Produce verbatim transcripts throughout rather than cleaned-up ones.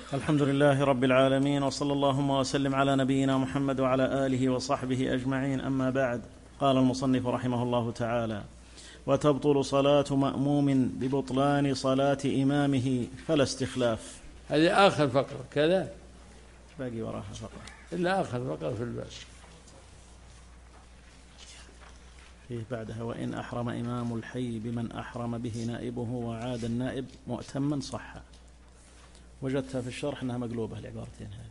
الحمد لله رب العالمين، وصلى اللهم وسلم على نبينا محمد وعلى آله وصحبه أجمعين. أما بعد، قال المصنف رحمه الله تعالى: وتبطل صلاة مأموم ببطلان صلاة إمامه فلا استخلاف. هذه آخر فقرة كذا، باقي وراها فقرة إلا آخر فقرة في الباب. فيه بعدها: وإن أحرم إمام الحي بمن أحرم به نائبه وعاد النائب مؤتما صح. وجدتها في الشرح أنها مقلوبة العبارتين هذه.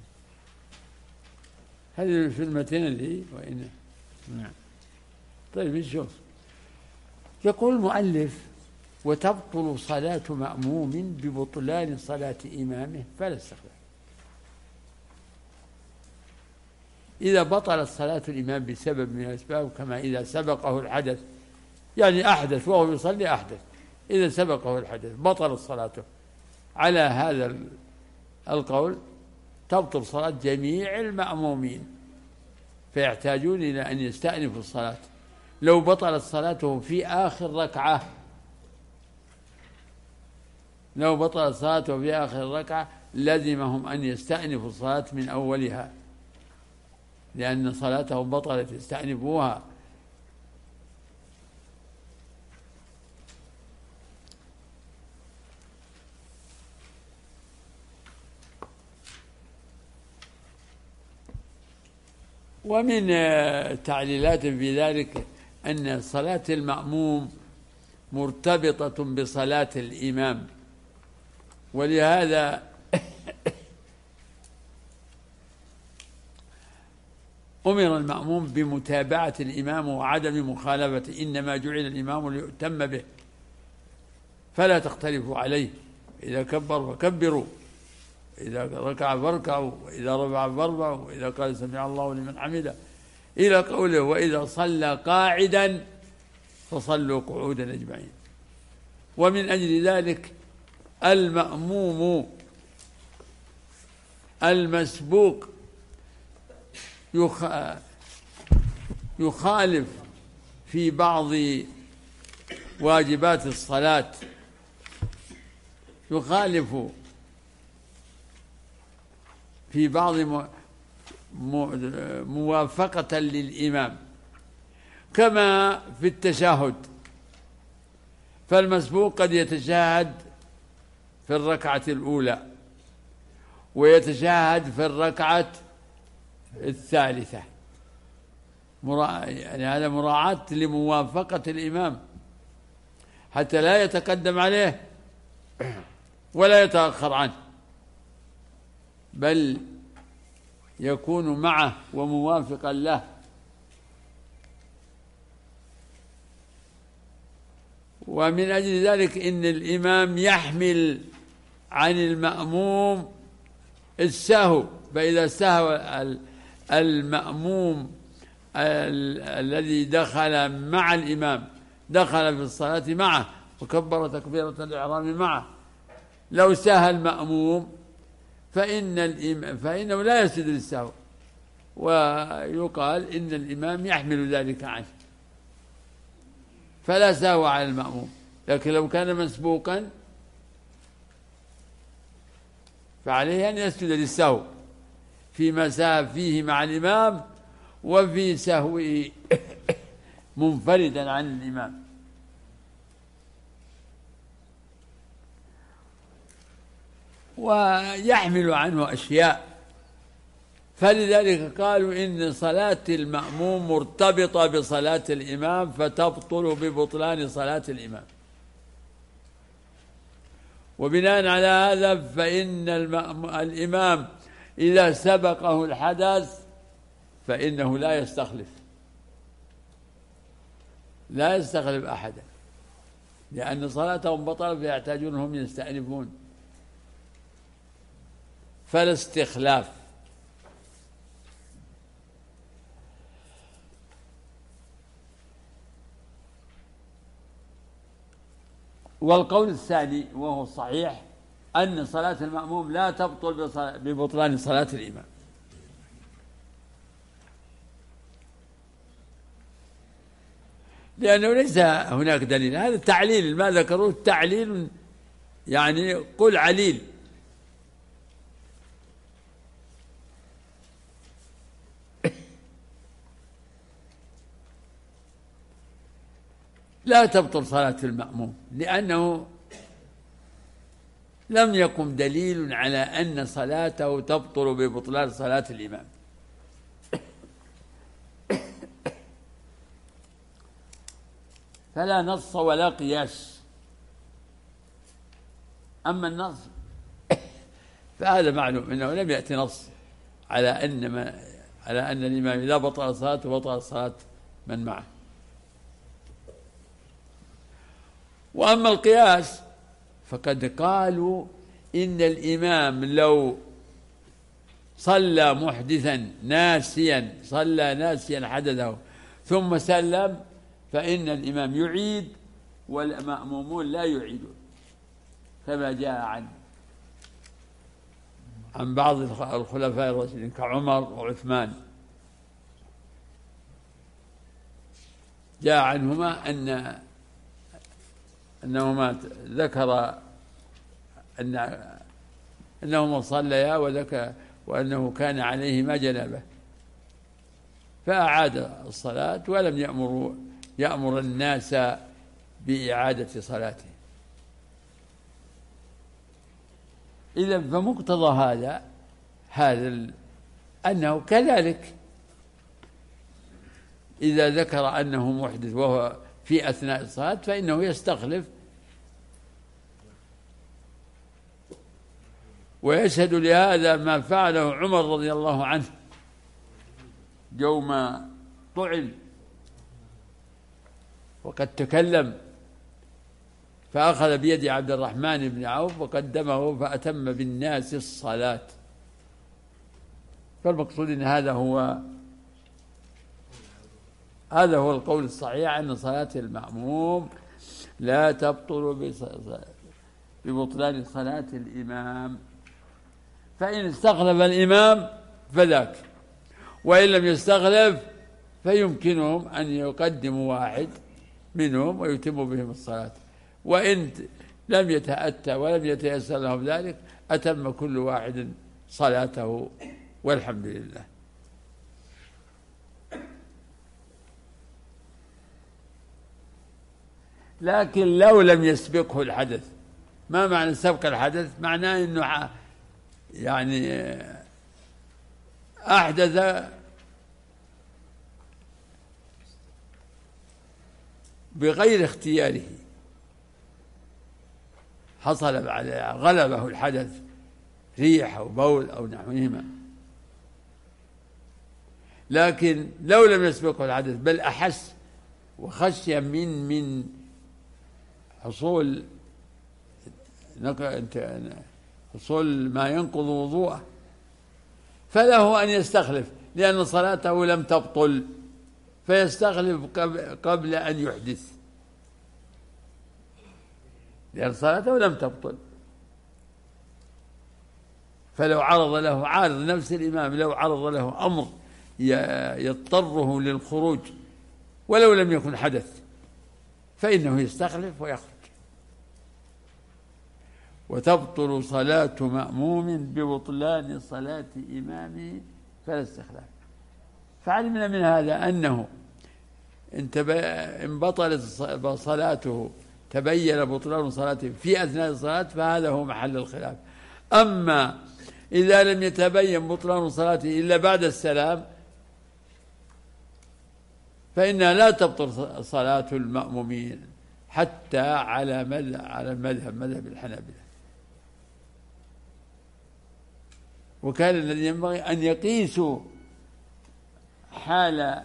هذه في المتين اللي وإن نعم. طيب نشوف. يقول المؤلف: وتبطل صلاة مأموم ببطلان صلاة إمامه فلا استخلاف. إذا بطلت صلاة الإمام بسبب من الأسباب، كما إذا سبقه الحدث، يعني أحدث وهو يصلي أحدث، إذا سبقه الحدث بطلت صلاته، على هذا القول تبطل صلاة جميع المأمومين، فيحتاجون إلى أن يستأنفوا الصلاة. لو بطلت صلاته في آخر ركعة لو بطلت صلاته في آخر ركعة لزمهم أن يستأنفوا الصلاة من أولها، لأن صلاتهم بطلت، يستأنفوها. ومن تعليلات في ذلك أن صلاة المأموم مرتبطة بصلاة الإمام، ولهذا أمر المأموم بمتابعة الإمام وعدم مخالفته، إنما جعل الإمام ليؤتم به فلا تختلفوا عليه، إذا كبر فكبروا، إذا ركع فاركعوا، وإذا رفع فارفعوا، وإذا قال سمع الله لمن حمده، إلى قوله: وإذا صلى قاعدا فصلوا قعودا أجمعين. ومن أجل ذلك المأموم المسبوق يخالف في بعض واجبات الصلاة، يخالف في بعض موافقة للإمام، كما في التشهد، فالمسبوق قد يتشهد في الركعة الأولى ويتشهد في الركعة الثالثة، يعني هذا مراعاة لموافقة الإمام حتى لا يتقدم عليه ولا يتأخر عنه، بل يكون معه وموافقا له. ومن أجل ذلك إن الإمام يحمل عن المأموم السهو، فإذا سهو المأموم الذي دخل مع الإمام، دخل في الصلاة معه وكبر تكبيرة الإحرام معه، لو سهى المأموم فإن الإمام فإنه لا يسجد للسهو، ويقال إن الإمام يحمل ذلك عنه فلا سهو على المأموم. لكن لو كان مسبوقا فعليه أن يسجد للسهو فيما سهى فيه مع الإمام، وفي سهوه منفردا عن الإمام. ويحمل عنه أشياء، فلذلك قالوا إن صلاة المأموم مرتبطة بصلاة الإمام فتبطل ببطلان صلاة الإمام. وبناء على هذا فإن الإمام إذا سبقه الحدث فإنه لا يستخلف لا يستخلف أحدا، لأن صلاتهم بطلت فيحتاجون هم يستأنفون، فلا استخلاف. والقول الثاني وهو الصحيح أن صلاة المأموم لا تبطل ببطلان صلاة الإمام، لأنه ليس هناك دليل. هذا تعليل ما ذكروه، تعليل يعني قل عليل، لا تبطل صلاة المأموم، لأنه لم يقم دليل على أن صلاته تبطل ببطلان صلاة الإمام. فلا نص ولا قياس. أما النص فهذا معلوم أنه لم يأتي نص على أن ما على أن الإمام إذا بطل صلاته بطل صلاة من معه. وأما القياس فقد قالوا إن الإمام لو صلى محدثا ناسيا صلى ناسيا حدثه ثم سلم فإن الإمام يعيد والمأمومون لا يعيدون، كما جاء عن عن بعض الخلفاء الراشدين كعمر وعثمان، جاء عنهما أن أنهما ذكر أن أنهما صليا وذكر وأنه كان عليهما جنابة فأعاد الصلاة ولم يأمر يأمر الناس بإعادة صلاته. إذا فمقتضى هذا هذا أنه كذلك إذا ذكر أنه محدث وهو في أثناء الصلاة فإنه يستخلف ويشهد لهذا ما فعله عمر رضي الله عنه يوم طعن وقد تكلم فأخذ بيد عبد الرحمن بن عوف وقدمه فأتم بالناس الصلاة. فالمقصود أن هذا هو هذا هو القول الصحيح أن صلاة المأموم لا تبطل ببطلان صلاة الإمام، فإن استخلف الإمام فذاك، وإن لم يستخلف فيمكنهم أن يقدموا واحد منهم ويتموا بهم الصلاة، وإن لم يتأتى ولم يتيسر لهم ذلك أتم كل واحد صلاته والحمد لله. لكن لو لم يسبقه الحدث، ما معنى سبق الحدث؟ معناه أنه يعني أحدث بغير اختياره، حصل على غلبه الحدث ريح أو بول أو نحوهما. لكن لو لم يسبقه الحدث بل أحس وخشي من من حصول حصول ما ينقض وضوءه فله أن يستخلف، لأن صلاته لم تبطل فيستخلف قبل أن يحدث، لأن صلاته لم تبطل. فلو عرض له عارض نفس الإمام لو عرض له أمر يضطره للخروج ولو لم يكن حدث فإنه يستخلف ويخرج. وتبطل صلاة مأموم ببطلان صلاة إمامه فلا استخلاف. فعلمنا من هذا أنه إن بطلت صلاته تبين بطلان صلاته في أثناء الصلاة فهذا هو محل الخلاف. أما إذا لم يتبين بطلان صلاته إلا بعد السلام فإنها لا تبطل صلاة المأمومين حتى على مذهب على المذهب مذهب الحنابلة. وكان الذي ينبغي أن يقيسوا حال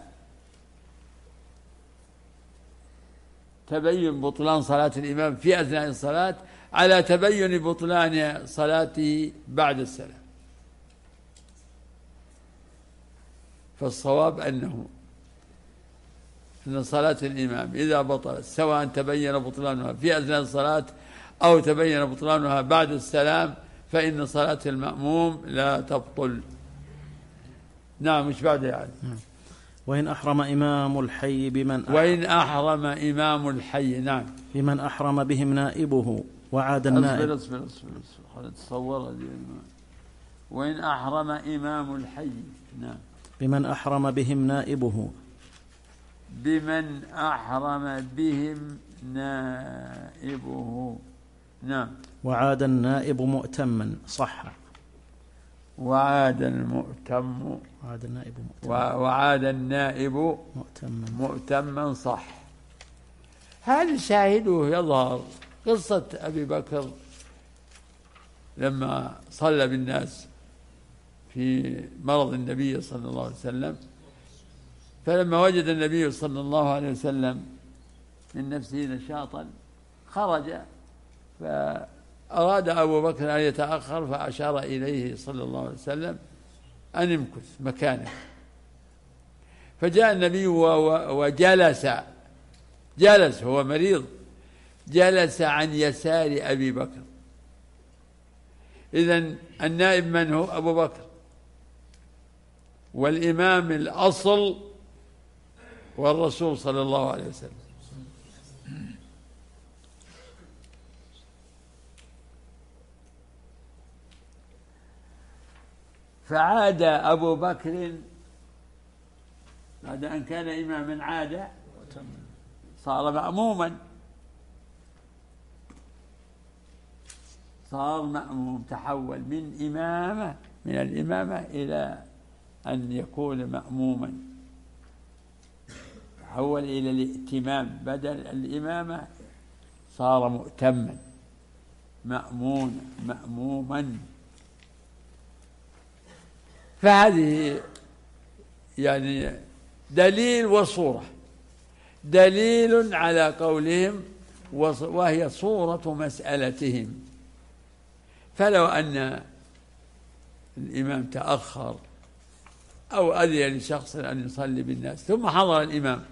تبين بطلان صلاة الإمام في أثناء الصلاة على تبين بطلان صلاته بعد السلام. فالصواب أنه أن صلاة الإمام إذا بطلت سواء تبين بطلانها في أثناء الصلاة أو تبين بطلانها بعد السلام فإن صلاة المأموم لا تبطل. نعم مش بعد يعني. وإن أحرم إمام الحي بمن أحرم وإن أحرم إمام الحي نعم بمن أحرم بهم نائبه وعاد النائب. أصبر أصبر أصبر تصور. وإن أحرم إمام الحي نعم بمن أحرم بهم نائبه بمن أحرم بهم نائبه. نعم. وعاد النائب مؤتما صح. وعاد المؤتم وعاد النائب مؤتما وعاد النائب مؤتما مؤتما صح. هل شاهده يظهر قصة أبي بكر لما صلى بالناس في مرض النبي صلى الله عليه وسلم، فلما وجد النبي صلى الله عليه وسلم من نفسه نشاطا خرج، فأراد أبو بكر أن يتأخر فأشار إليه صلى الله عليه وسلم أن امكث مكانه، فجاء النبي وجلس جلس هو مريض، جلس عن يسار أبي بكر. إذن النائب من هو؟ أبو بكر، والإمام الأصل والرسول صلى الله عليه وسلم. فعاد أبو بكر بعد أن كان إماما، عاد صار مأموما، صار مأموم، تحول من إمامة من الإمامة إلى أن يكون مأموما، تحول إلى الائتمام، بدل الإمامة صار مؤتما مأمونا مأموما. فهذه يعني دليل وصورة، دليل على قولهم وهي صورة مسألتهم. فلو أن الإمام تأخر أو أذن لشخص أن يصلي بالناس ثم حضر الإمام،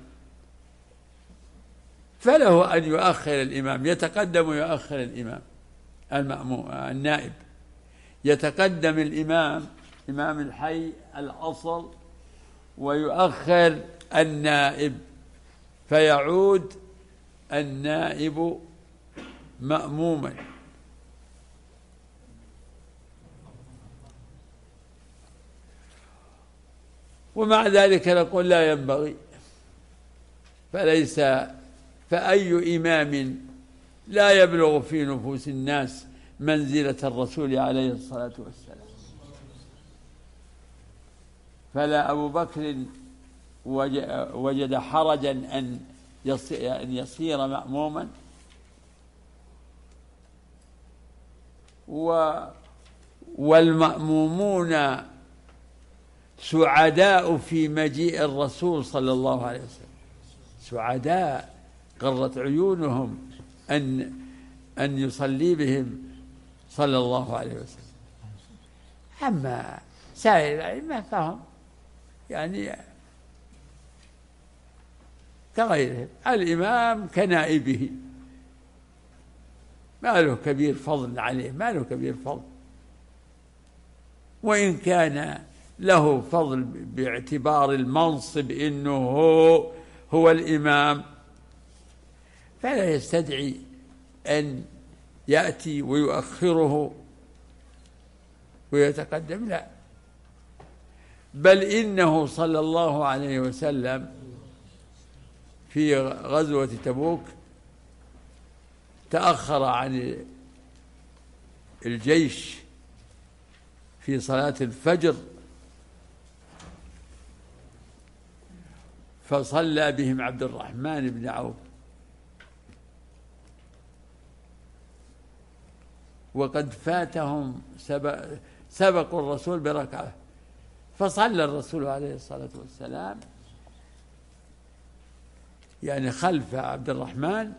فله أن يؤخر الإمام، يتقدم ويؤخر الإمام المأموم النائب، يتقدم الإمام إمام الحي الأصل ويؤخر النائب، فيعود النائب مأموما. ومع ذلك نقول لا ينبغي، فليس فأي إمام لا يبلغ في نفوس الناس منزلة الرسول عليه الصلاة والسلام. فلا أبو بكر وجد حرجا أن يصير مأموما، والمأمومون سعداء في مجيء الرسول صلى الله عليه وسلم، سعداء قرت عيونهم أن أن يصلي بهم صلى الله عليه وسلم. أما سائر الأئمة فهم يعني كغيرهم، الإمام كنائبه، ما له كبير فضل عليه، ما له كبير فضل، وإن كان له فضل باعتبار المنصب إنه هو, هو الإمام، فلا يستدعي أن يأتي ويؤخره ويتقدم، لا، بل إنه صلى الله عليه وسلم في غزوة تبوك تأخر عن الجيش في صلاة الفجر، فصلى بهم عبد الرحمن بن عوف، وقد فاتهم سبق سبقوا الرسول بركعة، فصلى الرسول عليه الصلاة والسلام يعني خلف عبد الرحمن،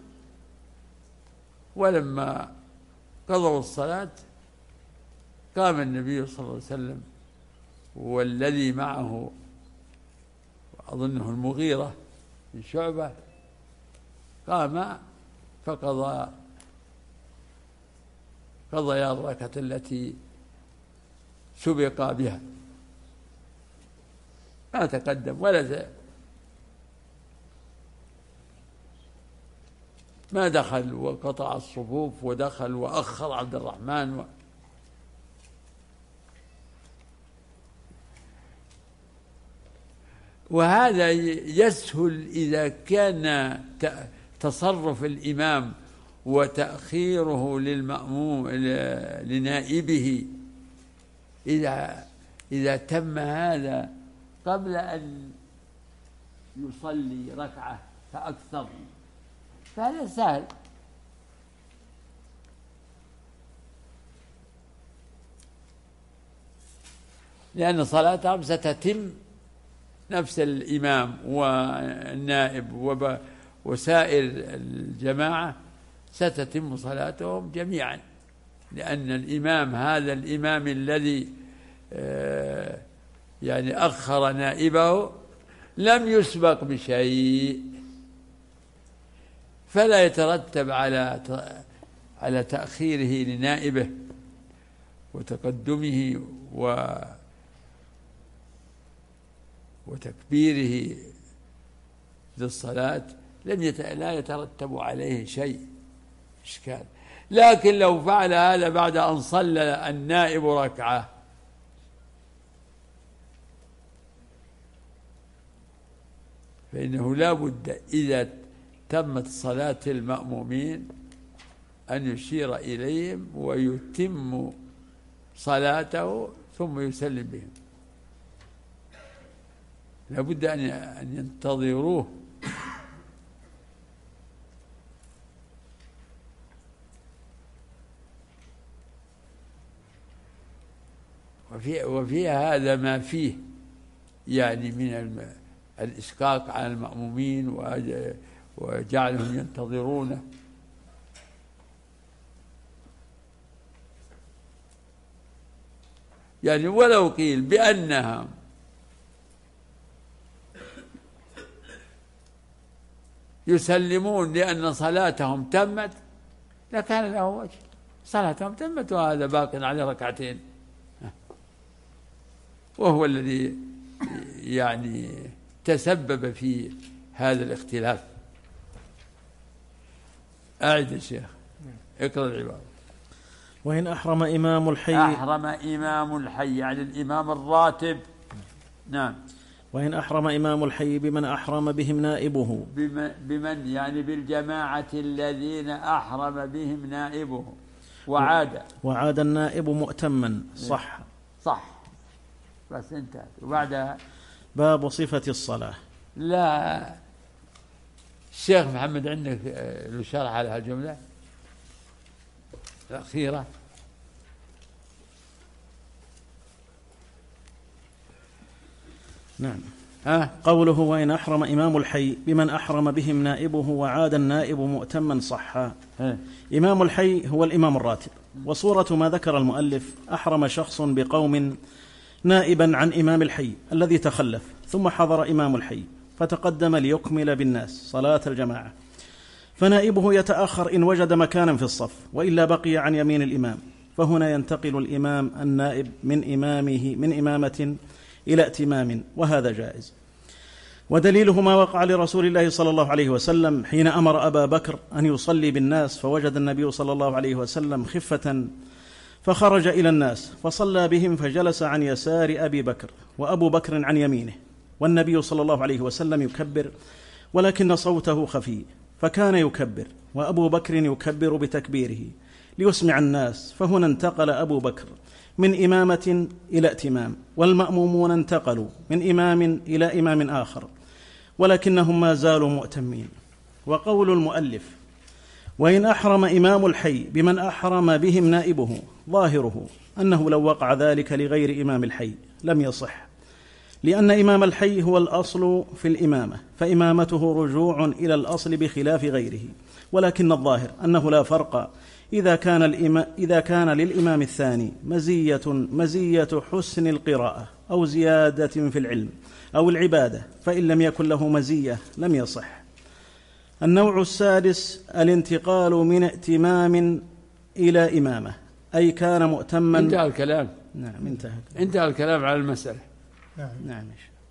ولما قضوا الصلاة قام النبي صلى الله عليه وسلم والذي معه أظنه المغيرة بن شعبة قام فقضى قضيا الركعة التي سبق بها، ما تقدم ولا زال، ما دخل وقطع الصفوف ودخل وأخر عبد الرحمن و... وهذا يسهل إذا كان تصرف الإمام وتأخيره للمأموم لنائبه إذا إذا تم هذا قبل أن يصلي ركعة فأكثر فهذا سهل. لأن صلاتهم ستتم نفس الإمام والنائب وسائر الجماعة ستتم صلاتهم جميعا، لأن الإمام هذا الإمام الذي يعني أخر نائبه لم يسبق بشيء، فلا يترتب على على تأخيره لنائبه وتقدمه و وتكبيره للصلاة لم يت... لا يترتب عليه شيء إشكال. لكن لو فعل هذا بعد أن صلى النائب ركعة فإنه لا بد إذا تمت صلاة المأمومين أن يشير إليهم ويتم صلاته ثم يسلم بهم، لا بد أن ينتظروه. وفي وفي هذا ما فيه يعني من الإشقاق على المأمومين وجعلهم ينتظرونه. يعني ولو قيل بأنها يسلمون لأن صلاتهم تمت لكان له وجه، صلاتهم تمت وهذا باق على ركعتين، وهو الذي يعني تسبب في هذا الاختلاف. أعد الشيخ اقرأ العبارة. وإن أحرم إمام الحي أحرم إمام الحي يعني الإمام الراتب. نعم. وإن أحرم إمام الحي بمن أحرم بهم نائبه بمن يعني بالجماعة الذين أحرم بهم نائبه وعاد وعاد النائب مؤتما صح صح بس انتهت. وبعدها باب صفة الصلاة. لا الشيخ محمد عندك له شرح على هالجملة الأخيرة؟ نعم. ها؟ قوله وإن أحرم إمام الحي بمن أحرم بهم نائبه وعاد النائب مؤتما صحا. إمام الحي هو الإمام الراتب، وصورة ما ذكر المؤلف أحرم شخص بقوم نائبا عن إمام الحي الذي تخلف ثم حضر إمام الحي فتقدم ليكمل بالناس صلاة الجماعة، فنائبه يتأخر إن وجد مكانا في الصف وإلا بقي عن يمين الإمام، فهنا ينتقل الإمام النائب من إمامه من إمامة إلى ائتمام، وهذا جائز. ودليله ما وقع لرسول الله صلى الله عليه وسلم حين أمر أبا بكر أن يصلي بالناس، فوجد النبي صلى الله عليه وسلم خفة فخرج إلى الناس فصلى بهم فجلس عن يسار أبي بكر وأبو بكر عن يمينه، والنبي صلى الله عليه وسلم يكبر ولكن صوته خفي، فكان يكبر وأبو بكر يكبر بتكبيره ليسمع الناس، فهنا انتقل أبو بكر من إمامة إلى ائتمام، والمأمومون انتقلوا من إمام إلى إمام آخر ولكنهم ما زالوا مؤتمين. وقول المؤلف وإن أحرم إمام الحي بمن أحرم بهم نائبه ظاهره أنه لو وقع ذلك لغير إمام الحي لم يصح، لأن إمام الحي هو الأصل في الإمامة، فإمامته رجوع إلى الأصل بخلاف غيره، ولكن الظاهر أنه لا فرق إذا كان, الإما إذا كان للإمام الثاني مزية مزية حسن القراءة أو زيادة في العلم أو العبادة، فإن لم يكن له مزية لم يصح. النوع السادس الانتقال من ائتمام إلى إمامة، أي كان مؤتما. انتهى الكلام. نعم انتهى انتهى الكلام على المسألة. نعم نعم.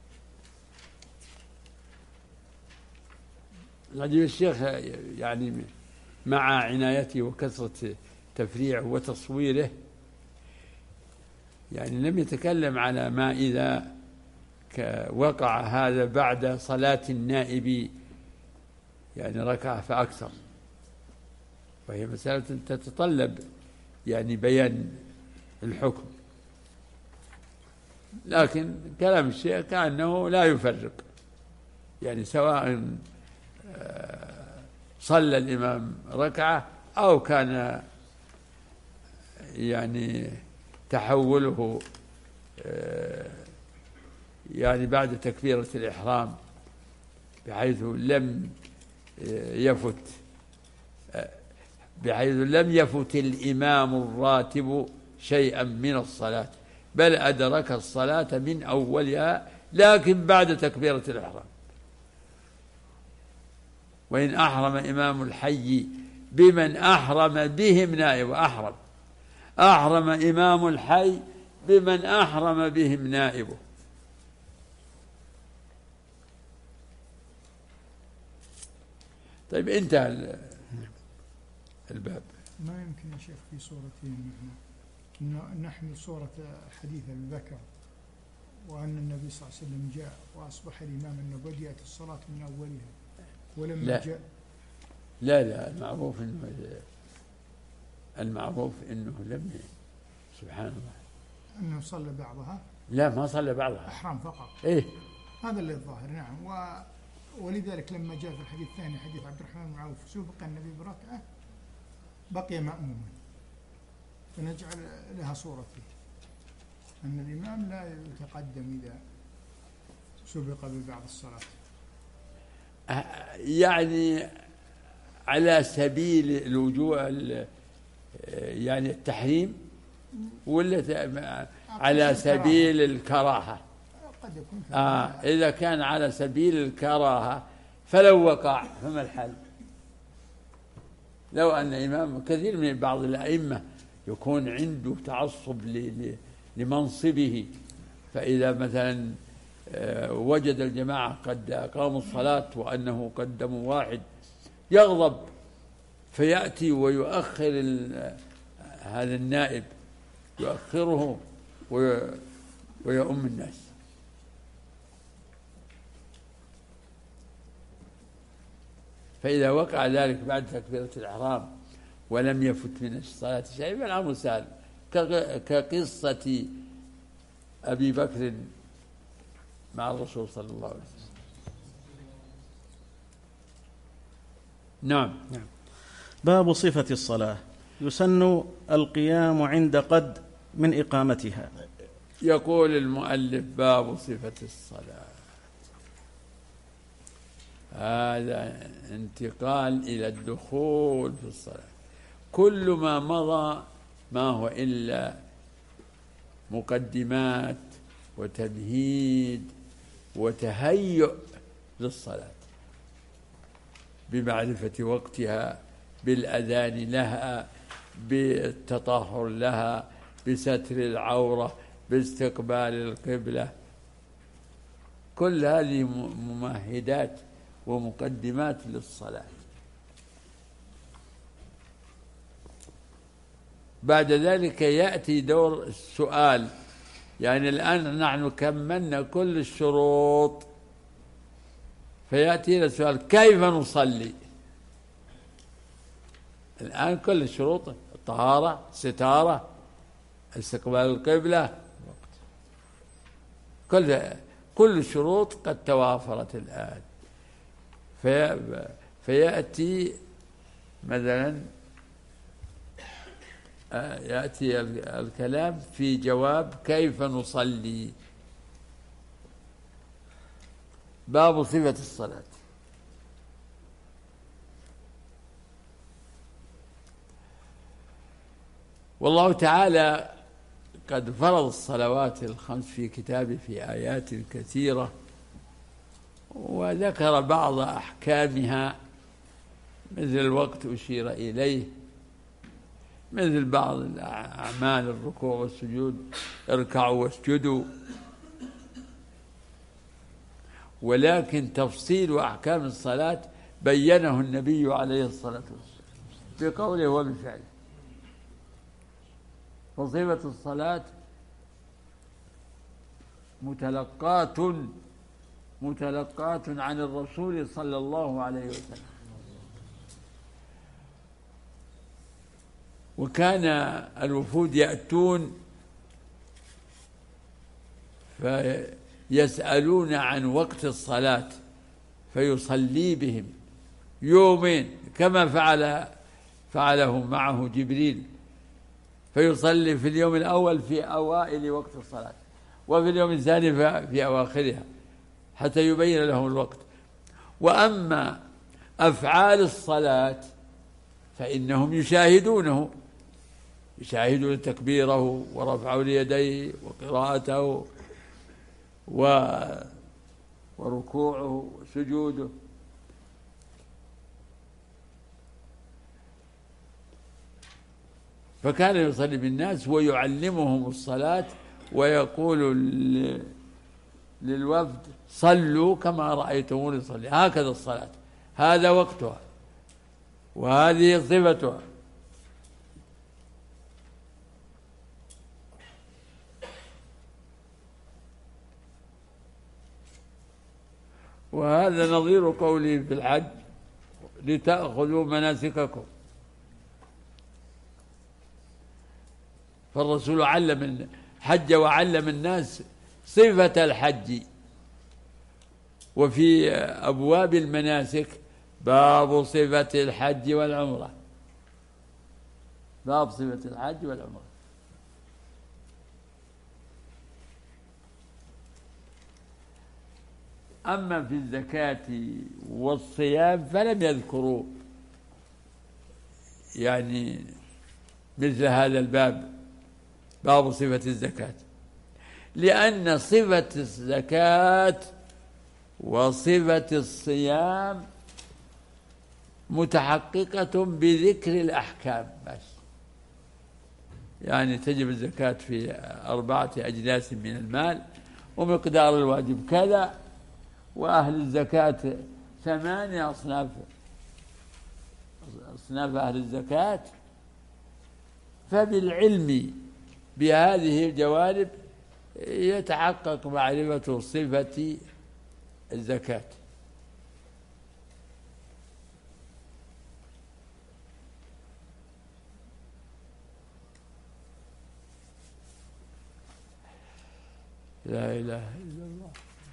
العجيب الشيخ يعني مع عنايته وكثرة تفريعه وتصويره يعني لم يتكلم على ما إذا وقع هذا بعد صلاة النائب، يعني ركعة فأكثر، وهي مسألة تتطلب يعني بيان الحكم، لكن كلام الشيخ كأنه لا يفرق، يعني سواء صلى الإمام ركعة أو كان يعني تحوله يعني بعد تكبيرة الإحرام بحيث لم يفت بحيث لم يفت الإمام الراتب شيئا من الصلاة، بل أدرك الصلاة من أولها لكن بعد تكبيرة الإحرام. وإن أحرم إمام الحي بمن أحرم بهم نائب، أحرم أحرم إمام الحي بمن أحرم بهم نائبه. طيب انتهى الباب. ما يمكن يا شيخ في صورتين إنه نحمل صورة حديث أبي بكر وأن النبي صلى الله عليه وسلم جاء وأصبح الإمام أنه بدأت الصلاة من أولها ولما لا. جاء لا لا المعروف إنه المعروف إنه لم سبحان الله أنه صلى بعضها. لا ما صلى بعضها، أحرام فقط. إيه هذا اللي الظاهر. نعم. و ولذلك لما جاء في الحديث الثاني حديث عبد الرحمن بن عوف سبق النبي بركعة بقي مأموما، فنجعل لها صورة أن الإمام لا يتقدم إذا سبق ببعض الصلاة، يعني على سبيل الوجوه يعني التحريم ولا على سبيل الكراهة؟ قد يكون آه إذا كان على سبيل الكراهة فلو وقع فما الحل؟ لو أن إمام كثير من بعض الأئمة يكون عنده تعصب لمنصبه، فإذا مثلا وجد الجماعة قد أقاموا الصلاة وأنه قدموا واحد يغضب فيأتي ويؤخر هذا النائب، يؤخره ويؤم الناس. فإذا وقع ذلك بعد تكبيرة الإحرام ولم يفت من الصلاة شيء فالأمر سهل، كقصة أبي بكر مع الرسول صلى الله عليه وسلم. نعم. نعم. باب صفة الصلاة. يسن القيام عند قد من إقامتها. يقول المؤلف باب صفة الصلاة، هذا انتقال إلى الدخول في الصلاة. كل ما مضى ما هو إلا مقدمات وتمهيد وتهيؤ للصلاة، بمعرفة وقتها، بالأذان لها، بالتطهر لها، بستر العورة، باستقبال القبلة. كل هذه ممهدات ومقدمات للصلاة. بعد ذلك يأتي دور السؤال، يعني الآن نحن كملنا كل الشروط، فيأتي السؤال كيف نصلي؟ الآن كل الشروط، الطهارة، ستارة، استقبال القبلة، كل كل الشروط قد توافرت الآن. في فيأتي مثلا يأتي الكلام في جواب كيف نصلي. باب صفة الصلاة. والله تعالى قد فرض الصلوات الخمس في كتابه في آيات كثيرة، وذكر بعض أحكامها مثل الوقت أشير إليه، مثل بعض الأعمال الركوع والسجود اركعوا واسجدوا، ولكن تفصيل أحكام الصلاة بينه النبي عليه الصلاة والسلام بقوله وبفعله. وصفة الصلاة متلقات متلقات عن الرسول صلى الله عليه وسلم. وكان الوفود يأتون فيسألون عن وقت الصلاة فيصلي بهم يومين كما فعل فعله معه جبريل، فيصلي في اليوم الأول في أوائل وقت الصلاة، وفي اليوم الثاني في أواخرها، حتى يبين لهم الوقت. وأما أفعال الصلاة فإنهم يشاهدونه، يشاهدون تكبيره ورفعه اليدين وقراءته وركوعه وسجوده. فكان يصلي بالناس ويعلمهم الصلاة، ويقول للوفد صلوا كما رأيتموني صلي، هكذا الصلاة، هذا وقتها وهذه صفتها. وهذا نظير قوله في الحج لتأخذوا مناسككم. فالرسول علم حج وعلم الناس صفة الحج. وفي أبواب المناسك باب صفة الحج والعمرة، باب صفة الحج والعمرة. أما في الزكاة والصيام فلم يذكروا يعني مثل هذا الباب، باب صفة الزكاة، لأن صفة الزكاة وصفة الصيام متحققة بذكر الأحكام بس. يعني تجب الزكاة في أربعة أجناس من المال، ومقدار الواجب كذا، وأهل الزكاة ثمانية أصناف، أصناف أهل الزكاة. فبالعلم بهذه الجوانب يتحقق معرفة صفة الزكاة. لا إله إلا الله.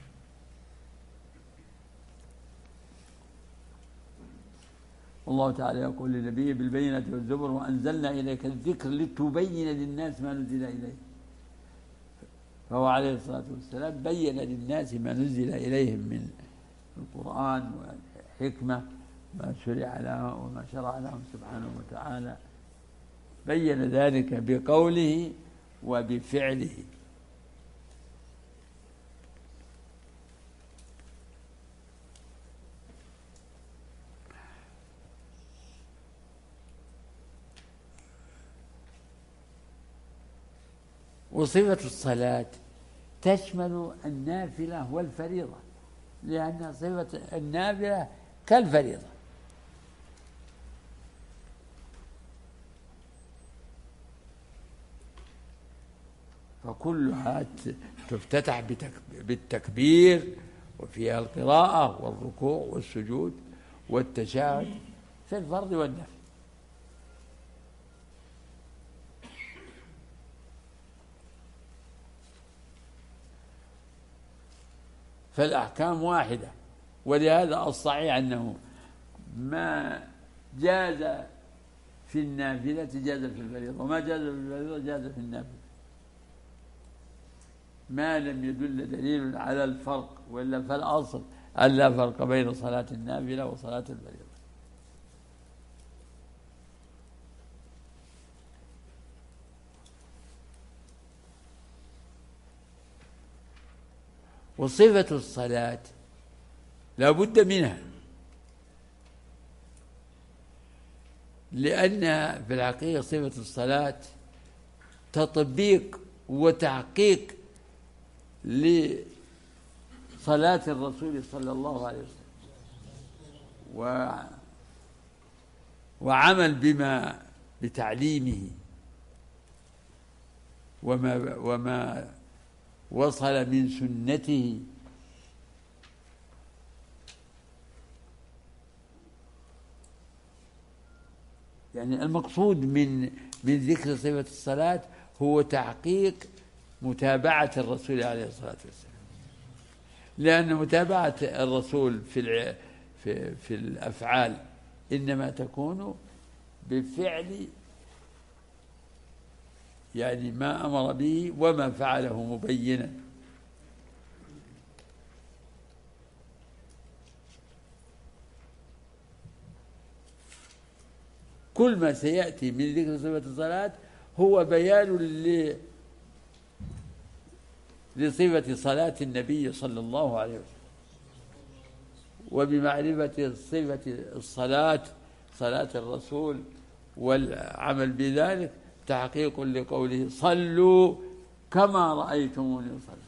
الله تعالى يقول لنبيه بالبينة والزبر وأنزلنا إليك الذكر لتبين للناس ما نزل إليه. فهو عليه الصلاة والسلام بين للناس ما نزل إليهم من القرآن والحكمة، ما شرع لهم وما شرع لهم سبحانه وتعالى، بين ذلك بقوله وبفعله. وصفة الصلاة تشمل النافلة والفريضة، لأن صفة النافلة كالفريضة. فكلها تفتتح بالتكبير، وفيها القراءة والركوع والسجود والتشهد في الفرض والنفل. فالأحكام واحدة، ولهذا الصحيح أنه ما جاز في النافلة جاز في الفريضة، وما جاز في الفريضة جاز في النافلة، ما لم يدل دليل على الفرق، وإلا فالأصل أن لا فرق بين صلاة النافلة وصلاة الفريضة. وصفة الصلاة لا بد منها، لأن في الحقيقة صفة الصلاة تطبيق وتحقيق لصلاة الرسول صلى الله عليه وسلم، و وعمل بما بتعليمه وما وما وصل من سنته. يعني المقصود من من ذكر صفة الصلاة هو تحقيق متابعة الرسول عليه الصلاة والسلام، لأن متابعة الرسول في في في الأفعال إنما تكون بفعل يعني ما أمر به وما فعله مبينا. كل ما سيأتي من ذكر صفة الصلاة هو بيان ل لصفة صلاة النبي صلى الله عليه وسلم، وبمعرفة صفة الصلاة صلاة الرسول والعمل بذلك تحقيق لقوله صلوا كما رأيتموني أصلي.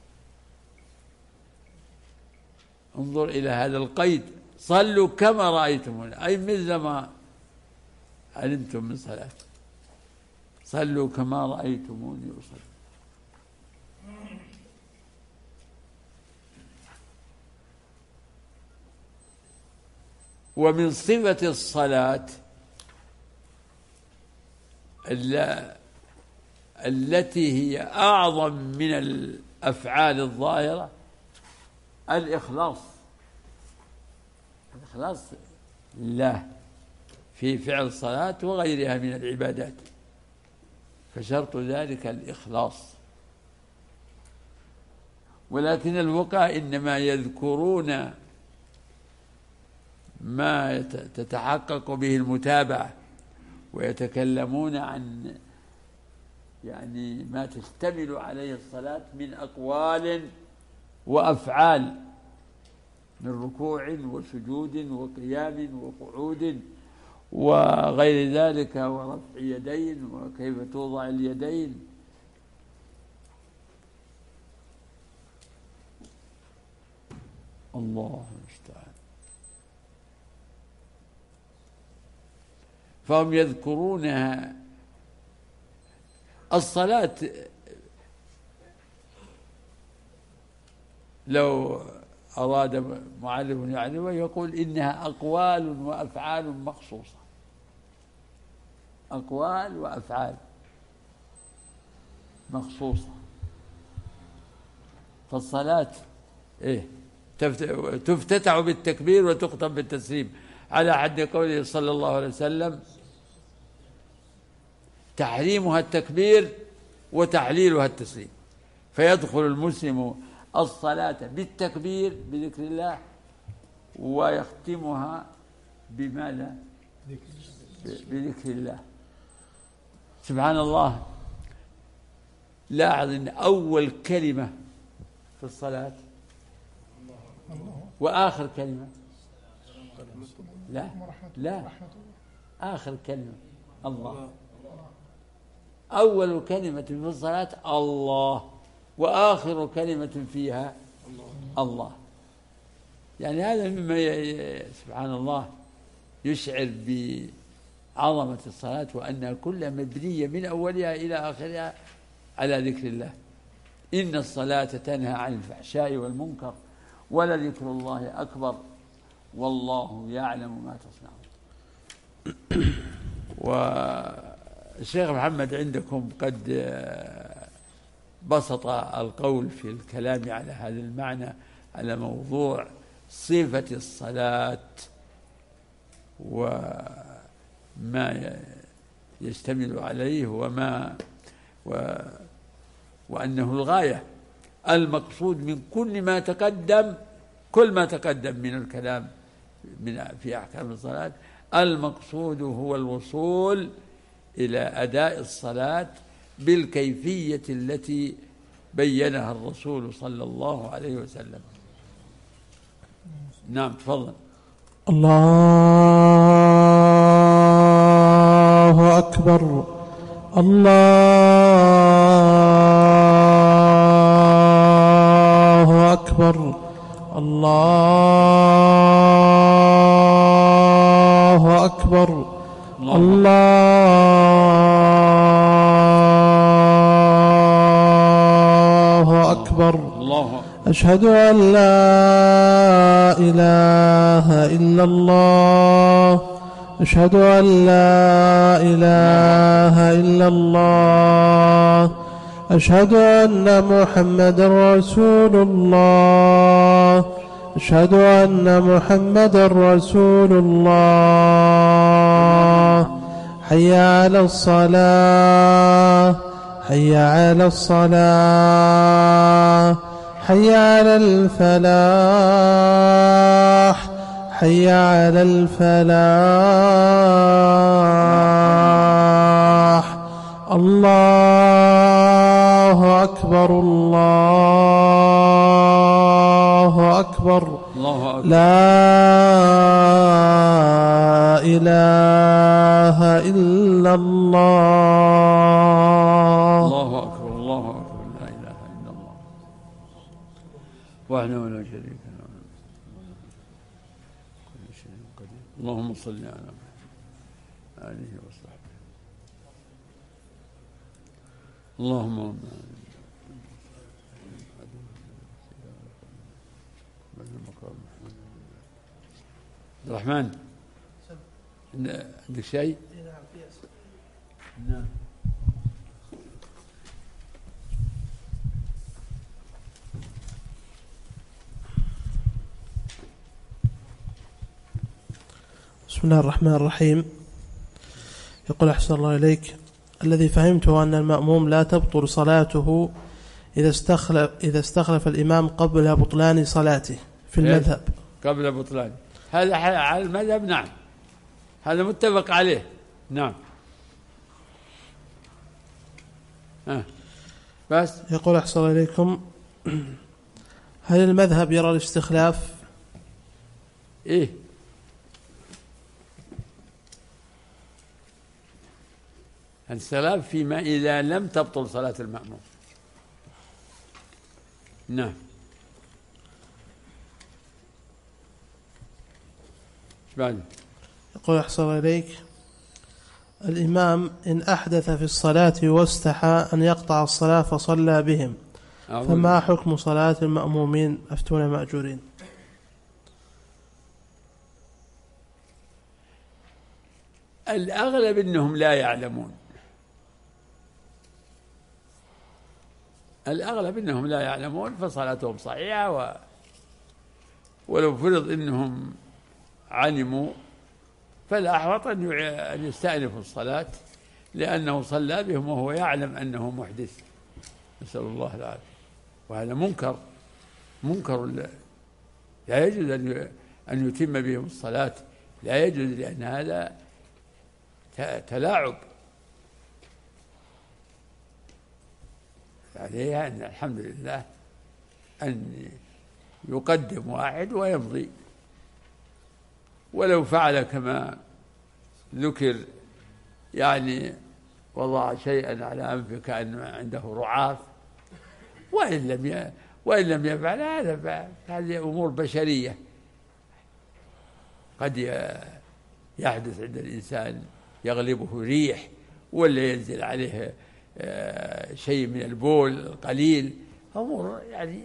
انظر إلى هذا القيد، صلوا كما رأيتموني، أي مثل ما علمتم من صلاة، صلوا كما رأيتموني أصلي. ومن صفة الصلاة التي هي أعظم من الأفعال الظاهرة الإخلاص، الإخلاص لله في فعل الصلاة وغيرها من العبادات، فشرط ذلك الإخلاص. ولكن الفقهاء إنما يذكرون ما تتحقق به المتابعة، ويتكلمون عن يعني ما تشتمل عليه الصلاة من أقوال وأفعال، من ركوع وسجود وقيام وقعود وغير ذلك، ورفع يدين وكيف توضع اليدين. الله المستعان. فهم يذكرونها. الصلاة لو أراد معلم يعلمه يقول إنها أقوال وأفعال مخصوصة، أقوال وأفعال مخصوصة. فالصلاة إيه تفتتح بالتكبير وتختم بالتسليم، على حد قوله صلى الله عليه وسلم تحريمها التكبير وتحليلها التسليم. فيدخل المسلم الصلاة بالتكبير بذكر الله، ويختمها بماذا؟ بذكر الله. سبحان الله. لاحظ أن أول كلمة في الصلاة وآخر كلمة لا لا آخر كلمة الله. أول كلمة في الصلاة الله، وآخر كلمة فيها الله. يعني هذا مما سبحان الله يشعر بعظمة الصلاة، وأنها كلها مبنية من أولها إلى آخرها على ذكر الله. إن الصلاة تنهى عن الفحشاء والمنكر ولذكر الله أكبر والله يعلم ما تصنعون. والشيخ محمد عندكم قد بسط القول في الكلام على هذا المعنى، على موضوع صفة الصلاة وما يشتمل عليه وما و وأنه الغاية المقصود من كل ما تقدم، كل ما تقدم من الكلام من في أحكام الصلاة، المقصود هو الوصول إلى أداء الصلاة بالكيفية التي بينها الرسول صلى الله عليه وسلم. نعم تفضل. الله أكبر الله أكبر الله أكبر الله الله أشهد أن لا إله إلا الله أشهد أن لا إله إلا الله أشهد أن محمدا رسول الله أشهد أن محمدا رسول الله حي على الصلاة حي على الصلاة حي على الفلاح حي على الفلاح الله أكبر الله أكبر الله أكبر لا إله إلا الله الله أكبر الله أكبر لا إله إلا الله وحده لا شريك له كل شيء قدير اللهم صل على محمد آله وصحبه اللهم عبد الرحمن عندك شيء؟ نعم. بسم الله الرحمن الرحيم. يقول أحسن الله إليك: الذي فهمته أن المأموم لا تبطل صلاته إذا استخلف, إذا استخلف الإمام قبل بطلان صلاته في المذهب. قبل بطلان هذا على المذهب، نعم، هذا متفق عليه، نعم. آه. بس يقول أحسن الله إليكم: هل المذهب يرى الاستخلاف؟ إيه الاستخلاف فيما إذا لم تبطل صلاة المأموم، نعم. بعد يقول أحسن الله إليك: الإمام إن أحدث في الصلاة واستحى أن يقطع الصلاة فصلى بهم، فما حكم صلاة المأمومين أفتون مأجورين؟ الأغلب أنهم لا يعلمون، الأغلب أنهم لا يعلمون فصلاتهم صحيحة، و... ولو فرض أنهم علموا فالأحوط أن يستأنفوا الصلاة، لأنه صلى بهم وهو يعلم أنه محدث، نسأل الله العافية. وهذا منكر منكر لا يجوز أن يتم بهم الصلاة، لا يجوز، لأن هذا تلاعب. عليه أن الحمد لله أن يقدم واحد ويمضي، ولو فعل كما ذكر، يعني وضع شيئا على أنفه كأنه عنده رعاف، وإن لم وإن لم يفعل هذا، هذه أمور بشرية قد يحدث عند الإنسان، يغلبه ريح ولا ينزل عليه شيء من البول قليل، أمور يعني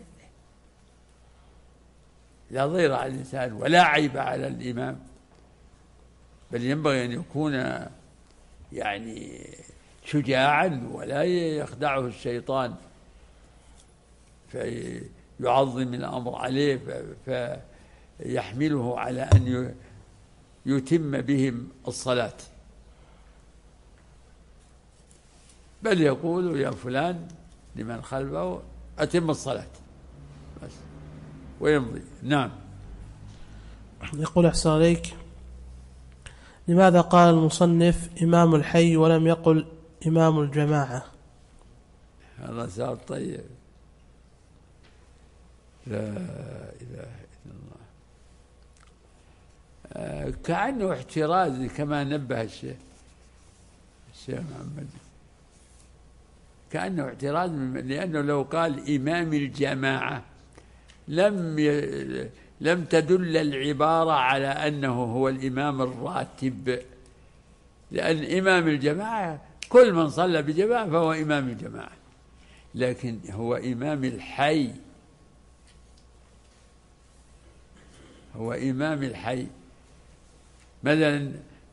لا ضير على الإنسان ولا عيب على الإمام، بل ينبغي أن يكون يعني شجاعا ولا يخدعه الشيطان فيعظم الأمر عليه فيحمله على أن يتم بهم الصلاة، بل يقول يا فلان لمن خلفه أتم الصلاة بس ويمضي. نعم. يقول أحسن عليك: لماذا قال المصنف إمام الحي ولم يقل إمام الجماعة؟ هذا سؤال طيب. لا إله إلا الله. آه كأنه احتراز كما نبه الشيخ الشيخ محمد، كأنه اعتراض، لأنه لو قال إمام الجماعة لم ي... لم تدل العبارة على أنه هو الإمام الراتب، لأن إمام الجماعة كل من صلى بجماعة فهو إمام الجماعة، لكن هو إمام الحي هو إمام الحي. مثلا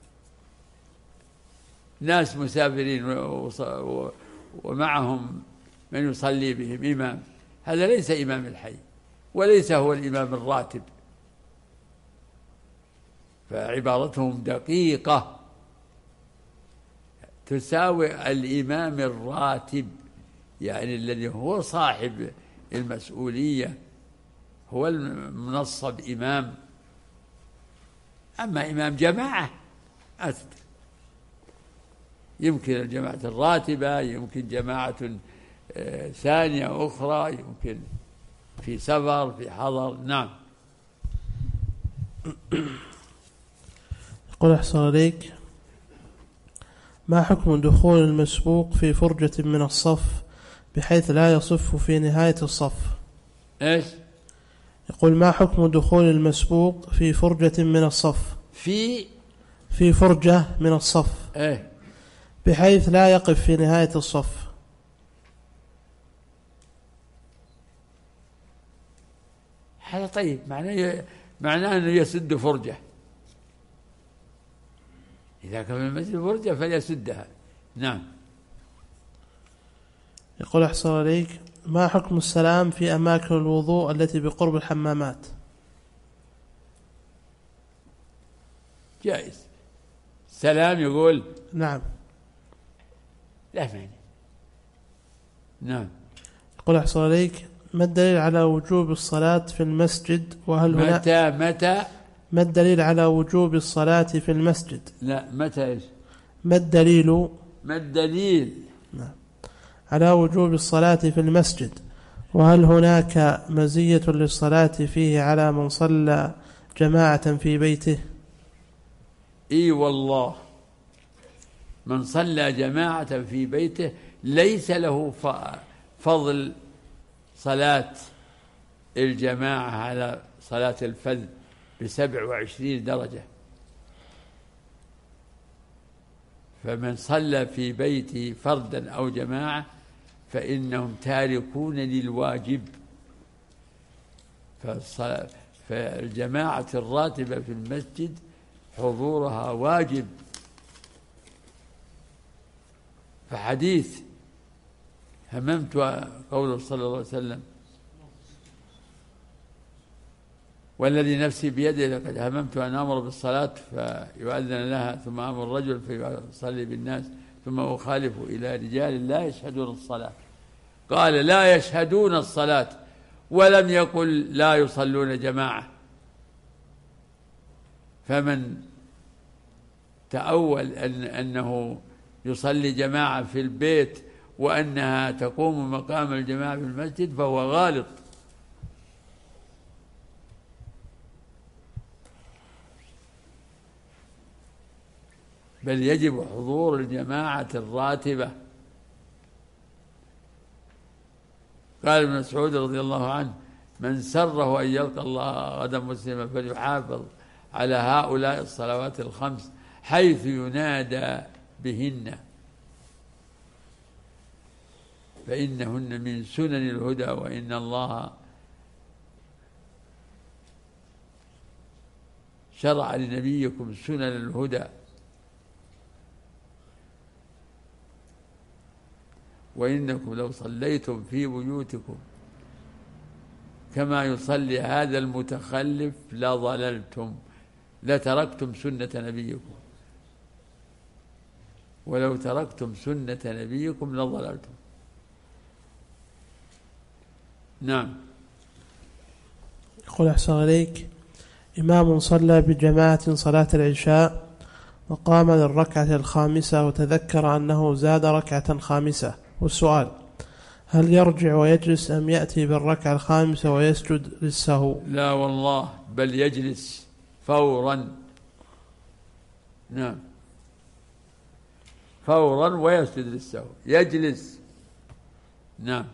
ناس مسافرين ومعهم من يصلي بهم إمام، هذا ليس إمام الحي وليس هو الإمام الراتب، فعبارتهم دقيقة، تساوي الإمام الراتب، يعني الذي هو صاحب المسؤولية، هو المنصب إمام. أما إمام جماعة أسد، يمكن الجماعة الراتبة، يمكن جماعة ثانية أخرى، يمكن في سفر في حضر. نعم. يقول أحسن عليك، ما حكم دخول المسبوق في فرجة من الصف بحيث لا يصف في نهاية الصف؟ إيش؟ يقول ما حكم دخول المسبوق في فرجة من الصف في في فرجة من الصف إيه؟ بحيث لا يقف في نهاية الصف؟ هذا طيب، معناه معناه أنه يسد فرجة. إذا كان في المسجد فرجة فليسدها. نعم. يقول أحسن عليك، ما حكم السلام في أماكن الوضوء التي بقرب الحمامات؟ جائز. سلام يقول نعم. لا مانع. نعم. يقول أحسن عليك، ما الدليل على وجوب الصلاة في المسجد؟ وهل هنا متى متى ما الدليل على وجوب الصلاة في المسجد؟ لا متى إيش؟ ما الدليل ما الدليل نعم على وجوب الصلاة في المسجد؟ وهل هناك مزية للصلاة فيه على من صلى جماعة في بيته؟ إي والله، من صلى جماعة في بيته ليس له فضل صلاة الجماعة على صلاة الفذ بسبع وعشرين درجة. فمن صلى في بيته فردا أو جماعة فإنهم تاركون للواجب. فالجماعة الراتبة في المسجد حضورها واجب. فحديث هممت، قوله صلى الله عليه وسلم والذي نفسي بيده لقد هممت أن أمر بالصلاة فيؤذن لها ثم أمر الرجل فيصلي بالناس ثم أخالف إلى رجال لا يشهدون الصلاة. قال لا يشهدون الصلاة ولم يقل لا يصلون جماعة. فمن تأول أن أنه يصلي جماعة في البيت وأنها تقوم مقام الجماعة في المسجد فهو غالط. بل يجب حضور الجماعة الراتبة. قال ابن مسعود رضي الله عنه من سره أن يلقى الله غدا مسلما فليحافظ على هؤلاء الصلوات الخمس حيث ينادى بهن فإنهن من سنن الهدى وإن الله شرع لنبيكم سنن الهدى وإنكم لو صليتم في بيوتكم كما يصلي هذا المتخلف لضللتم لتركتم سنة نبيكم ولو تركتم سنة نبيكم لضللتم. نعم. يقول أحسن عليك، إمام صلى بجماعة صلاة العشاء وقام للركعة الخامسة وتذكر أنه زاد ركعة خامسة، والسؤال هل يرجع ويجلس أم يأتي بالركعة الخامسة ويسجد للسهو؟ لا والله، بل يجلس فورا. نعم، فورا ويسجد للسهو، يجلس. نعم.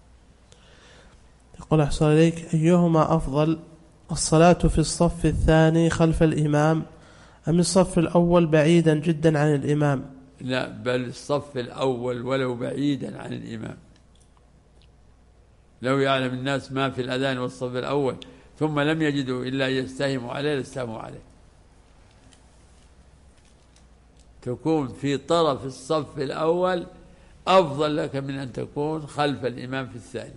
يقول أحسن إليك، أيهما أفضل، الصلاة في الصف الثاني خلف الإمام أم الصف الأول بعيدا جدا عن الإمام؟ لا، بل الصف الأول ولو بعيدا عن الإمام. لو يعلم الناس ما في الأذان والصف الأول ثم لم يجدوا إلا يستهموا عليه لاستهموا عليه. تكون في طرف الصف الأول أفضل لك من أن تكون خلف الإمام في الثاني،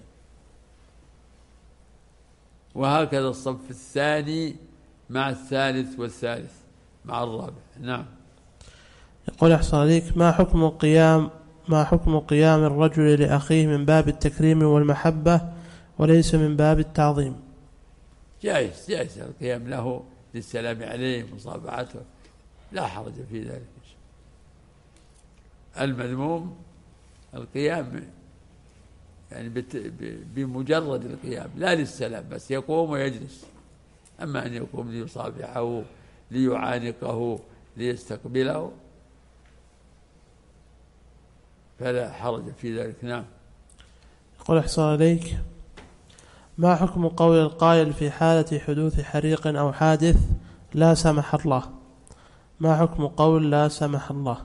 وهكذا الصف الثاني مع الثالث والثالث مع الرابع. نعم. يقول أحسن عليك، ما حكم قيام ما حكم قيام الرجل لأخيه من باب التكريم والمحبة وليس من باب التعظيم؟ جائز جائز القيام له للسلام عليه مصافحته، لا حرج في ذلك. المذموم القيام يعني بمجرد القيام لا للسلام بس، يقوم ويجلس. أما أن يقوم ليصافحه ليعانقه ليستقبله فلا حرج في ذلك. نعم. يقول أحسن عليك، ما حكم قول القائل في حالة حدوث حريق أو حادث لا سمح الله؟ ما حكم قول لا سمح الله؟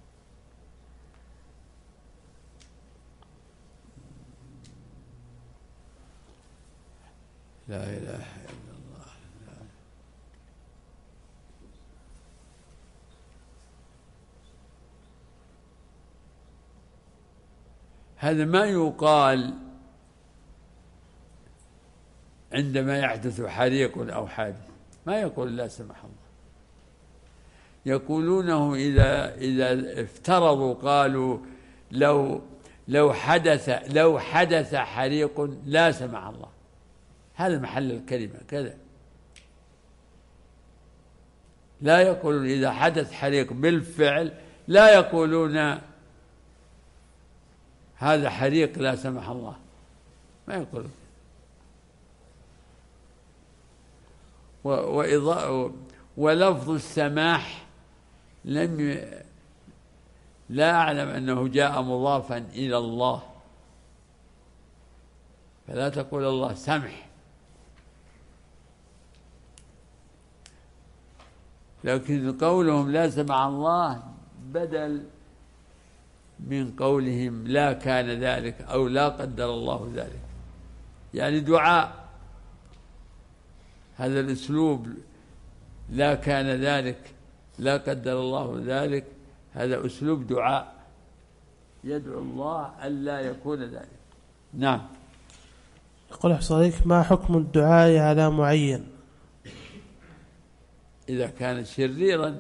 لا إله إلا الله. لا. هذا ما يقال عندما يحدث حريق أو حادث، ما يقول لا سمح الله، يقولونه إذا إذا افترضوا قالوا لو لو حدث لو حدث حريق لا سمح الله، هذا محل الكلمة كذا. لا يقولون إذا حدث حريق بالفعل، لا يقولون هذا حريق لا سمح الله، ما يقولون. ولفظ السماح لم ي... لا أعلم أنه جاء مضافا إلى الله، فلا تقول الله سمح، لكن قولهم لا سمح الله بدل من قولهم لا كان ذلك أو لا قدر الله ذلك، يعني دعاء. هذا الأسلوب لا كان ذلك لا قدر الله ذلك، هذا أسلوب دعاء يدعو الله ألا يكون ذلك. نعم. يقول أحسن عليك، ما حكم الدعاء على معين؟ إذا كان شريرا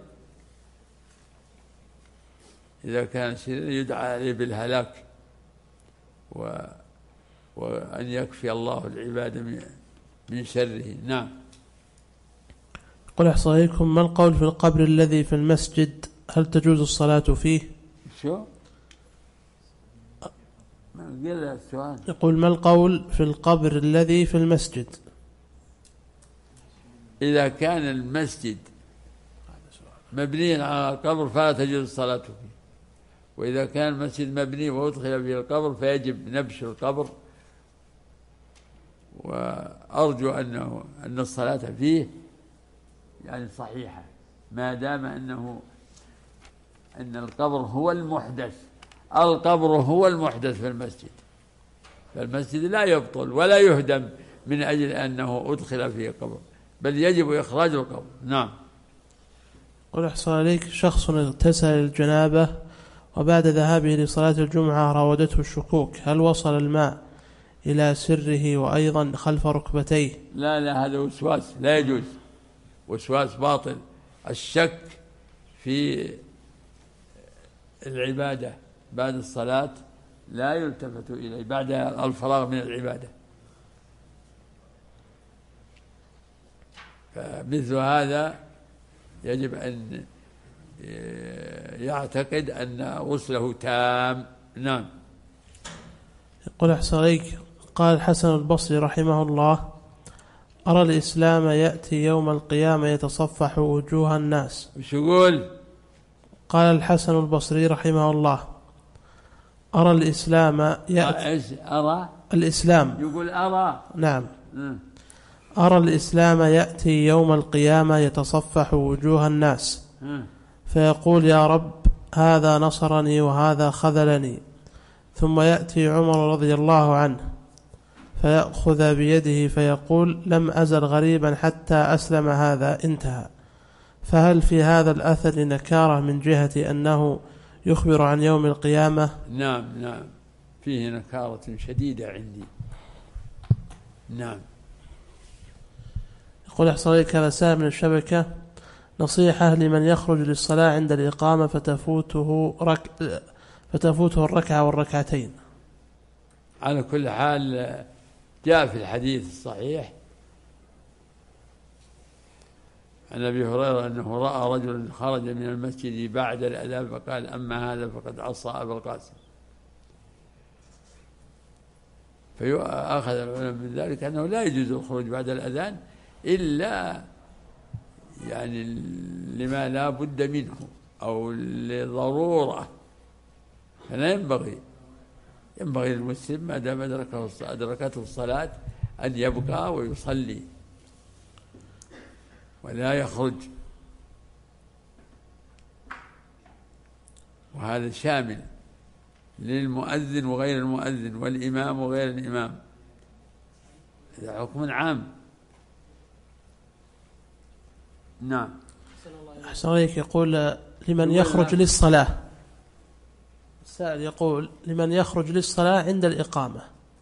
إذا كان شريرا يدعى عليه بالهلاك و... وأن يكفي الله العباد من شره. نعم. يقول أحسن عليكم، ما القول في القبر الذي في المسجد؟ هل تجوز الصلاة فيه؟ شو؟ ما السؤال. يقول ما القول في القبر الذي في المسجد؟ إذا كان المسجد مبني على القبر فلا تجوز الصلاة فيه، وإذا كان المسجد مبني وأدخل فيه القبر فيجب نبش القبر، وأرجو أنه أن الصلاة فيه يعني صحيحة ما دام أنه أن القبر هو المحدث. القبر هو المحدث في المسجد، فالمسجد لا يبطل ولا يهدم من أجل أنه أدخل فيه قبر، بل يجب إخراج القبر. نعم. قل أحسن عليك، شخص اغتسل الجنابة وبعد ذهابه لصلاة الجمعة راودته الشكوك، هل وصل الماء إلى سره وأيضا خلف ركبتيه؟ لا لا، هذا وسواس لا يجوز، وسواس باطل. الشك في العبادة بعد الصلاة لا يلتفت إليه بعد الفراغ من العبادة، فمثل هذا يجب أن يعتقد أن غسله تام. نعم. يقول أحسن عليك، قال الحسن البصري رحمه الله: أرى الإسلام يأتي يوم القيامة يتصفح وجوه الناس. وش يقول؟ قال الحسن البصري رحمه الله: أرى الإسلام يأتي أرى الإسلام يقول أرى نعم م. أرى الإسلام يأتي يوم القيامة يتصفح وجوه الناس م. فيقول: يا رب، هذا نصرني وهذا خذلني. ثم يأتي عمر رضي الله عنه فيأخذ بيده فيقول لم أزل غريبا حتى أسلم هذا، انتهى. فهل في هذا الأثر نكارة من جهة أنه يخبر عن يوم القيامة؟ نعم نعم، فيه نكارة شديدة عندي. نعم. يقول أحسن عليك هذا سائل من الشبكة: نصيحة لمن يخرج للصلاة عند الإقامة فتفوته, رك... فتفوته الركعة والركعتين. على كل حال جاء في الحديث الصحيح عن أبي هريرة أنه رأى رجلا خرج من المسجد بعد الأذان فقال أما هذا فقد عصى أبا القاسم. فأخذ العلماء من ذلك أنه لا يجوز الخروج بعد الأذان إلا يعني لما لا بد منه أو لضرورة، فلا ينبغي ينبغي للمسلم ما دام أدركته الصلاة أن يبقى ويصلي ولا يخرج، وهذا شامل للمؤذن وغير المؤذن والإمام وغير الإمام، هذا حكم عام. نعم. أحسن عليك. يقول لمن يخرج للصلاة، السائل يقول لمن يخرج للصلاة عند الإقامة،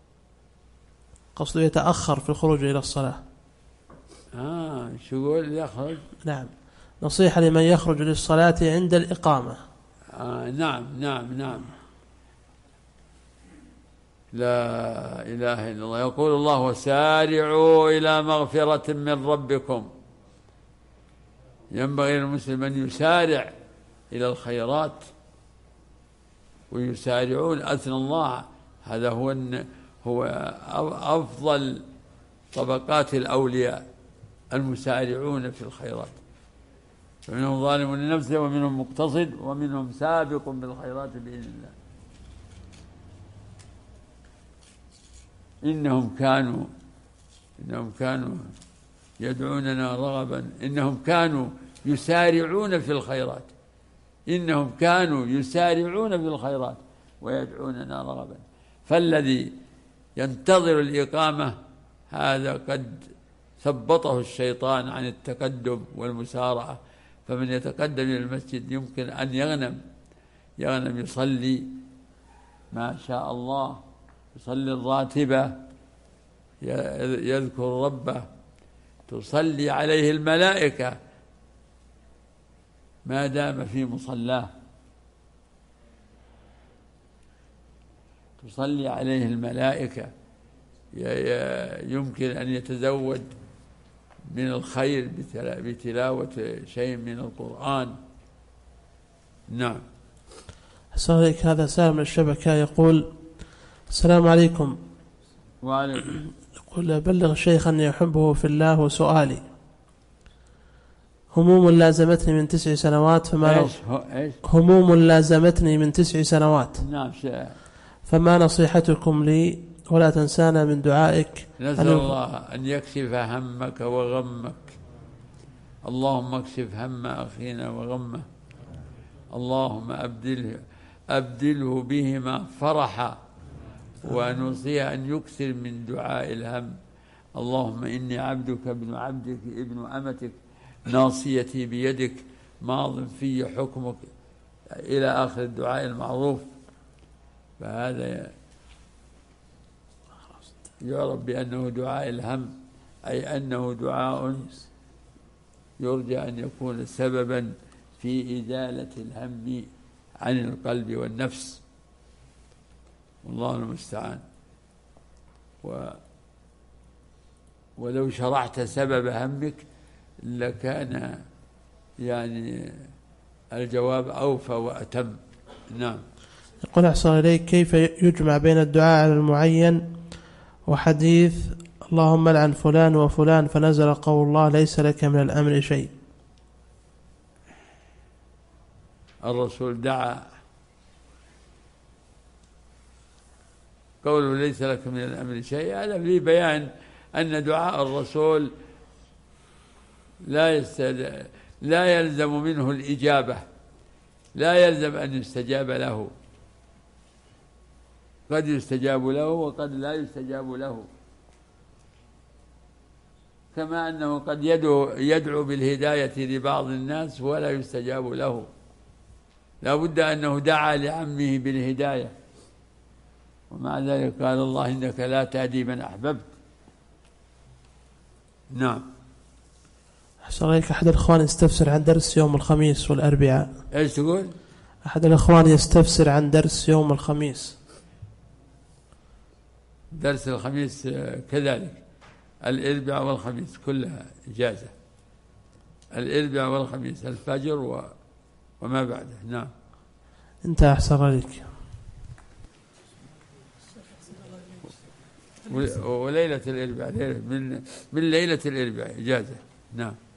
قصده يتأخر في الخروج إلى الصلاة. آه شو يقول يخرج؟ نعم، نصيحة لمن يخرج للصلاة عند الإقامة. آه نعم نعم نعم. لا إله إلا الله. يقول الله وسارعوا إلى مغفرة من ربكم. ينبغي للمسلم أن يسارع إلى الخيرات ويسارعون أثنى الله، هذا هو هو أفضل طبقات الأولياء المسارعون في الخيرات، فمنهم ظالم لنفسه ومنهم مقتصد ومنهم سابق بالخيرات بإذن الله. إنهم كانوا إنهم كانوا يدعوننا رغبا، إنهم كانوا يسارعون في الخيرات إنهم كانوا يسارعون في الخيرات ويدعوننا رغبا. فالذي ينتظر الإقامة هذا قد ثبطه الشيطان عن التقدم والمسارعة، فمن يتقدم إلى المسجد يمكن أن يغنم يغنم يصلي ما شاء الله، يصلي الراتبة، يذكر ربه، تصلي عليه الملائكة ما دام في مصلاه، تصلي عليه الملائكة، يمكن أن يتزود من الخير بتلاوة شيء من القرآن. نعم. أحسن عليك. هذا سائل من الشبكة يقول السلام عليكم. وعليكم. يقول بلغ الشيخ أني يحبه في الله، وسؤالي هموم لازمتني من تسع سنوات فما إيش إيش هموم لازمتني من تسع سنوات نعم شيء. فما نصيحتكم لي؟ ولا تنسانا من دعائك. نسأل الله أن يكشف همك وغمك. اللهم اكشف هم أخينا وغمه، اللهم أبدله أبدله بهما فرحا، ونوصيه أن يكثر من دعاء الهم. اللهم إني عبدك ابن عبدك ابن أمتك ناصيتي بيدك ماض في حكمك إلى آخر الدعاء المعروف. فهذا يعرف بأنه دعاء الهم، أي أنه دعاء يرجى أن يكون سببا في إزالة الهم عن القلب والنفس، والله المستعان. و ولو شرحت سبب همك لكان يعني الجواب أوفى وأتم. نعم. يقول أحسن إليك كيف يجمع بين الدعاء على المعين وحديث اللهم لعن فلان وفلان فنزل قول الله ليس لك من الأمر شيء؟ الرسول دعا، قوله ليس لك من الأمر شيء هذا فيه بيان أن دعاء الرسول لا يستد... لا يلزم منه الإجابة، لا يلزم أن يستجاب له، قد يستجاب له وقد لا يستجاب له، كما أنه قد يدعو, يدعو بالهداية لبعض الناس ولا يستجاب له، لا بد أنه دعا لعمه بالهداية، ومع ذلك قال الله إنك لا تهدي من أحببت. نعم. أحسن عليك. أحد الإخوان يستفسر عن درس يوم الخميس والأربعاء. إيش تقول؟ أحد الإخوان يستفسر عن درس يوم الخميس. درس الخميس كذلك، الأربعاء والخميس كلها إجازة، الأربعاء والخميس الفجر و... وما بعده. نعم. أنت أحسن عليك. وليلة الأربعاء من من ليلة الأربعاء إجازة. نعم.